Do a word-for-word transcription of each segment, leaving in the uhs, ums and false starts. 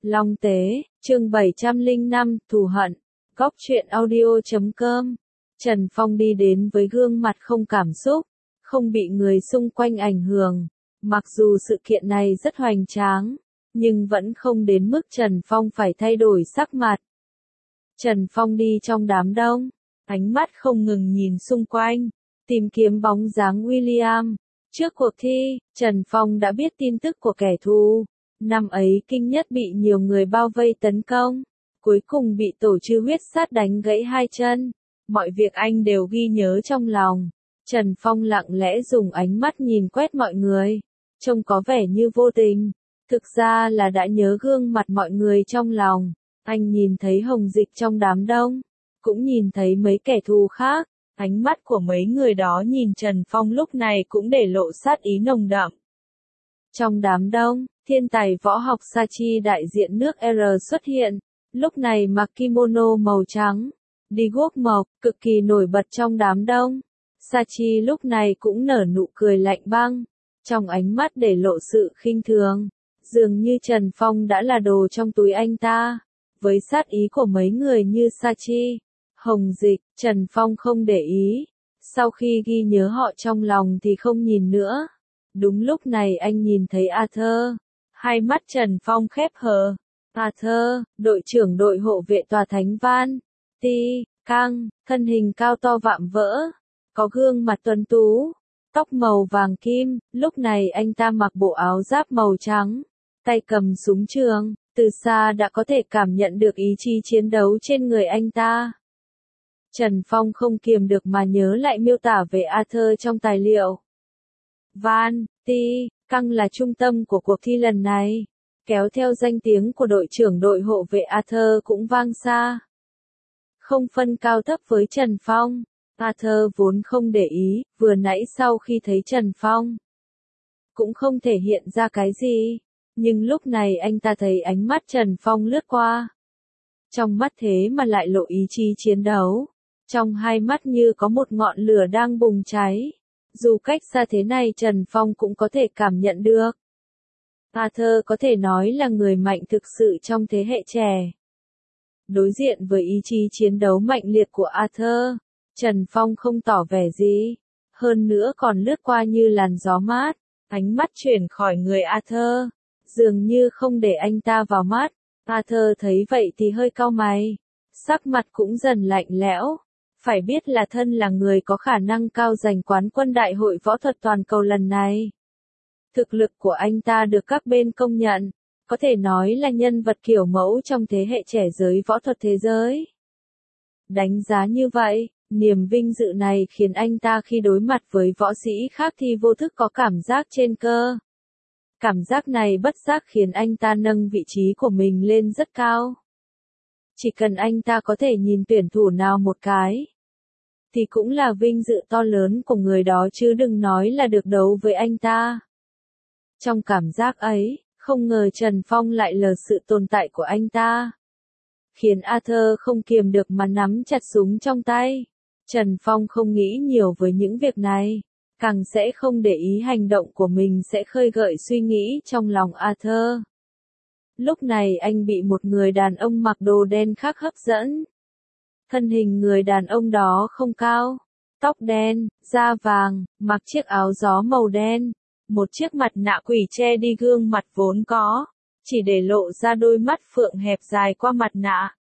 Long Tế, chương bảy trăm lẻ năm, thù hận. Góc truyện audio chấm com. Trần Phong đi đến với gương mặt không cảm xúc, không bị người xung quanh ảnh hưởng. Mặc dù sự kiện này rất hoành tráng, nhưng vẫn không đến mức Trần Phong phải thay đổi sắc mặt. Trần Phong đi trong đám đông, ánh mắt không ngừng nhìn xung quanh, tìm kiếm bóng dáng William. Trước cuộc thi, Trần Phong đã biết tin tức của kẻ thù. Năm ấy Kinh Nhất bị nhiều người bao vây tấn công, cuối cùng bị tổ chư huyết sát đánh gãy hai chân. Mọi việc anh đều ghi nhớ trong lòng. Trần Phong lặng lẽ dùng ánh mắt nhìn quét mọi người, trông có vẻ như vô tình, thực ra là đã nhớ gương mặt mọi người trong lòng. Anh nhìn thấy Hồng Dịch trong đám đông, cũng nhìn thấy mấy kẻ thù khác. Ánh mắt của mấy người đó nhìn Trần Phong lúc này cũng để lộ sát ý nồng đậm. Trong đám đông, thiên tài võ học Sachi đại diện nước R xuất hiện, lúc này mặc kimono màu trắng, đi guốc mộc, cực kỳ nổi bật trong đám đông. Sachi lúc này cũng nở nụ cười lạnh băng, trong ánh mắt để lộ sự khinh thường, dường như Trần Phong đã là đồ trong túi anh ta. Với sát ý của mấy người như Sachi, Hồng Dịch, Trần Phong không để ý. Sau khi ghi nhớ họ trong lòng thì không nhìn nữa. Đúng lúc này anh nhìn thấy Arthur. Hai mắt Trần Phong khép hờ. Arthur, đội trưởng đội hộ vệ tòa Thánh Van. Ti, căng, thân hình cao to vạm vỡ. Có gương mặt tuấn tú. Tóc màu vàng kim. Lúc này anh ta mặc bộ áo giáp màu trắng. Tay cầm súng trường. Từ xa đã có thể cảm nhận được ý chí chiến đấu trên người anh ta. Trần Phong không kiềm được mà nhớ lại miêu tả về Arthur trong tài liệu. Van, Ti, căng là trung tâm của cuộc thi lần này. Kéo theo danh tiếng của đội trưởng đội hộ vệ Arthur cũng vang xa. Không phân cao thấp với Trần Phong, Arthur vốn không để ý, vừa nãy sau khi thấy Trần Phong, cũng không thể hiện ra cái gì. Nhưng lúc này anh ta thấy ánh mắt Trần Phong lướt qua. Trong mắt thế mà lại lộ ý chí chiến đấu. Trong hai mắt như có một ngọn lửa đang bùng cháy. Dù cách xa thế này Trần Phong cũng có thể cảm nhận được. Arthur có thể nói là người mạnh thực sự trong thế hệ trẻ. Đối diện với ý chí chiến đấu mạnh liệt của Arthur, Trần Phong không tỏ vẻ gì. Hơn nữa còn lướt qua như làn gió mát. Ánh mắt chuyển khỏi người Arthur, dường như không để anh ta vào mắt. Arthur thấy vậy thì hơi cau mày. Sắc mặt cũng dần lạnh lẽo. Phải biết là thân là người có khả năng cao giành quán quân đại hội võ thuật toàn cầu lần này. Thực lực của anh ta được các bên công nhận, có thể nói là nhân vật kiểu mẫu trong thế hệ trẻ giới võ thuật thế giới. Đánh giá như vậy, niềm vinh dự này khiến anh ta khi đối mặt với võ sĩ khác thì vô thức có cảm giác trên cơ. Cảm giác này bất giác khiến anh ta nâng vị trí của mình lên rất cao. Chỉ cần anh ta có thể nhìn tuyển thủ nào một cái, thì cũng là vinh dự to lớn của người đó chứ đừng nói là được đấu với anh ta. Trong cảm giác ấy, không ngờ Trần Phong lại lờ sự tồn tại của anh ta, khiến Arthur không kiềm được mà nắm chặt súng trong tay. Trần Phong không nghĩ nhiều với những việc này, càng sẽ không để ý hành động của mình sẽ khơi gợi suy nghĩ trong lòng Arthur. Lúc này anh bị một người đàn ông mặc đồ đen khác hấp dẫn. Thân hình người đàn ông đó không cao, tóc đen, da vàng, mặc chiếc áo gió màu đen, một chiếc mặt nạ quỷ che đi gương mặt vốn có, chỉ để lộ ra đôi mắt phượng hẹp dài qua mặt nạ.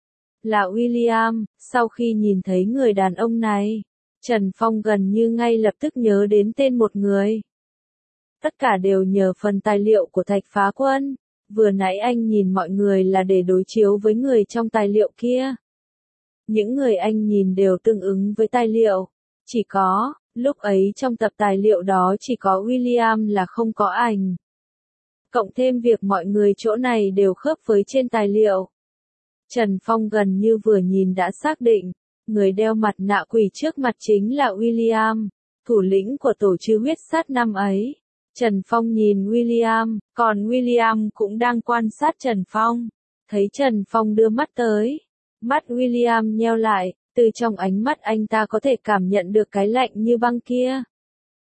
Là William. Sau khi nhìn thấy người đàn ông này, Trần Phong gần như ngay lập tức nhớ đến tên một người. Tất cả đều nhờ phần tài liệu của Thạch Phá Quân. Vừa nãy anh nhìn mọi người là để đối chiếu với người trong tài liệu kia. Những người anh nhìn đều tương ứng với tài liệu. Chỉ có, lúc ấy trong tập tài liệu đó chỉ có William là không có ảnh. Cộng thêm việc mọi người chỗ này đều khớp với trên tài liệu. Trần Phong gần như vừa nhìn đã xác định, người đeo mặt nạ quỷ trước mặt chính là William, thủ lĩnh của tổ chư huyết sát năm ấy. Trần Phong nhìn William, còn William cũng đang quan sát Trần Phong. Thấy Trần Phong đưa mắt tới, mắt William nheo lại, từ trong ánh mắt anh ta có thể cảm nhận được cái lạnh như băng kia.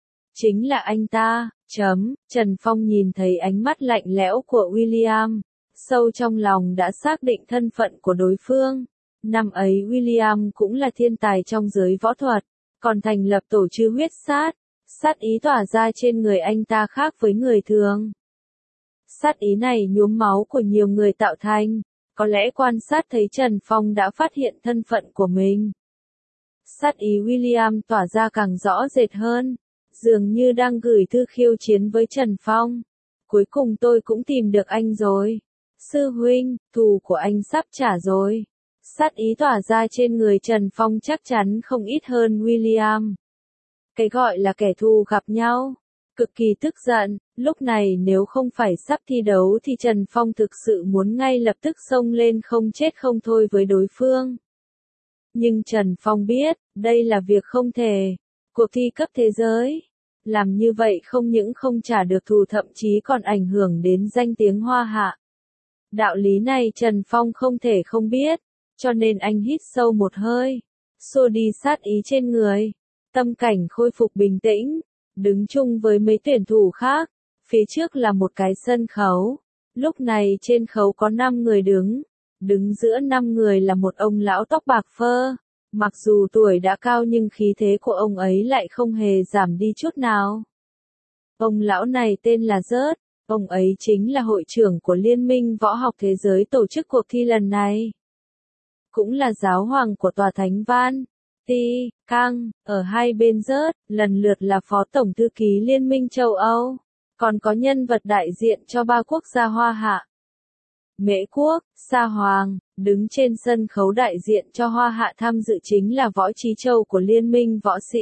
Chính là anh ta, chấm, Trần Phong nhìn thấy ánh mắt lạnh lẽo của William, Sâu trong lòng đã xác định thân phận của đối phương. Năm ấy William cũng là thiên tài trong giới võ thuật, còn thành lập tổ chư huyết sát. Sát ý tỏa ra trên người anh ta khác với người thường. Sát ý này nhuốm máu của nhiều người tạo thành, có lẽ quan sát thấy Trần Phong đã phát hiện thân phận của mình. Sát ý William tỏa ra càng rõ rệt hơn, dường như đang gửi thư khiêu chiến với Trần Phong. Cuối cùng tôi cũng tìm được anh rồi. Sư huynh, thù của anh sắp trả rồi. Sát ý tỏa ra trên người Trần Phong chắc chắn không ít hơn William. Cái gọi là kẻ thù gặp nhau. Cực kỳ tức giận, lúc này nếu không phải sắp thi đấu thì Trần Phong thực sự muốn ngay lập tức xông lên không chết không thôi với đối phương. Nhưng Trần Phong biết, đây là việc không thể. Cuộc thi cấp thế giới. Làm như vậy không những không trả được thù thậm chí còn ảnh hưởng đến danh tiếng Hoa Hạ. Đạo lý này Trần Phong không thể không biết, cho nên anh hít sâu một hơi, xua đi sát ý trên người. Tâm cảnh khôi phục bình tĩnh, đứng chung với mấy tuyển thủ khác, phía trước là một cái sân khấu. Lúc này trên khấu có năm người đứng, đứng giữa năm người là một ông lão tóc bạc phơ. Mặc dù tuổi đã cao nhưng khí thế của ông ấy lại không hề giảm đi chút nào. Ông lão này tên là Rớt, ông ấy chính là hội trưởng của Liên minh Võ học Thế giới tổ chức cuộc thi lần này. Cũng là giáo hoàng của tòa Thánh Văn. Ti, Căng, ở hai bên Rớt, lần lượt là Phó Tổng Thư ký Liên minh châu Âu, còn có nhân vật đại diện cho ba quốc gia Hoa Hạ. Mễ Quốc, Sa Hoàng, đứng trên sân khấu đại diện cho Hoa Hạ tham dự chính là Võ Trí Châu của Liên minh Võ sĩ.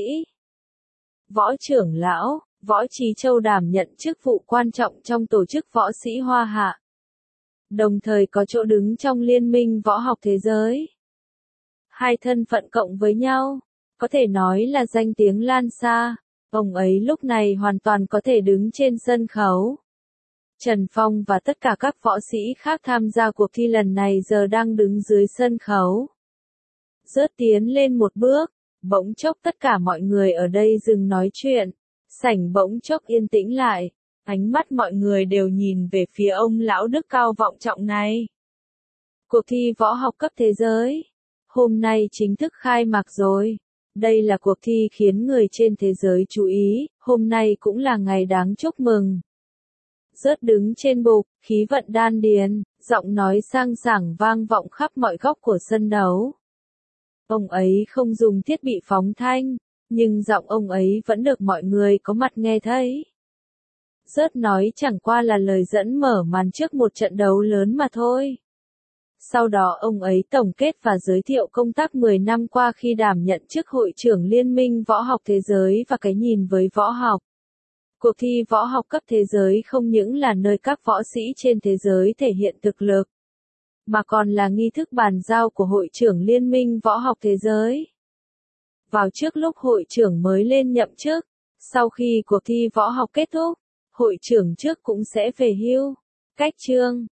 Võ trưởng lão, Võ Trí Châu đảm nhận chức vụ quan trọng trong tổ chức võ sĩ Hoa Hạ. Đồng thời có chỗ đứng trong Liên minh Võ học Thế giới. Hai thân phận cộng với nhau, có thể nói là danh tiếng lan xa. Ông ấy lúc này hoàn toàn có thể đứng trên sân khấu. Trần Phong và tất cả các võ sĩ khác tham gia cuộc thi lần này giờ đang đứng dưới sân khấu. Rớt tiến lên một bước, bỗng chốc tất cả mọi người ở đây dừng nói chuyện. Sảnh bỗng chốc yên tĩnh lại, ánh mắt mọi người đều nhìn về phía ông lão đức cao vọng trọng này. Cuộc thi võ học cấp thế giới, hôm nay chính thức khai mạc rồi. Đây là cuộc thi khiến người trên thế giới chú ý, hôm nay cũng là ngày đáng chúc mừng. Rớt đứng trên bục, khí vận đan điền, giọng nói sang sảng vang vọng khắp mọi góc của sân đấu. Ông ấy không dùng thiết bị phóng thanh, nhưng giọng ông ấy vẫn được mọi người có mặt nghe thấy. Rớt nói chẳng qua là lời dẫn mở màn trước một trận đấu lớn mà thôi. Sau đó ông ấy tổng kết và giới thiệu công tác mười năm qua khi đảm nhận chức hội trưởng Liên minh Võ học Thế giới và cái nhìn với võ học. Cuộc thi võ học cấp thế giới không những là nơi các võ sĩ trên thế giới thể hiện thực lực, mà còn là nghi thức bàn giao của hội trưởng Liên minh Võ học Thế giới. Vào trước lúc hội trưởng mới lên nhậm chức, sau khi cuộc thi võ học kết thúc, hội trưởng trước cũng sẽ về hưu. Cách chương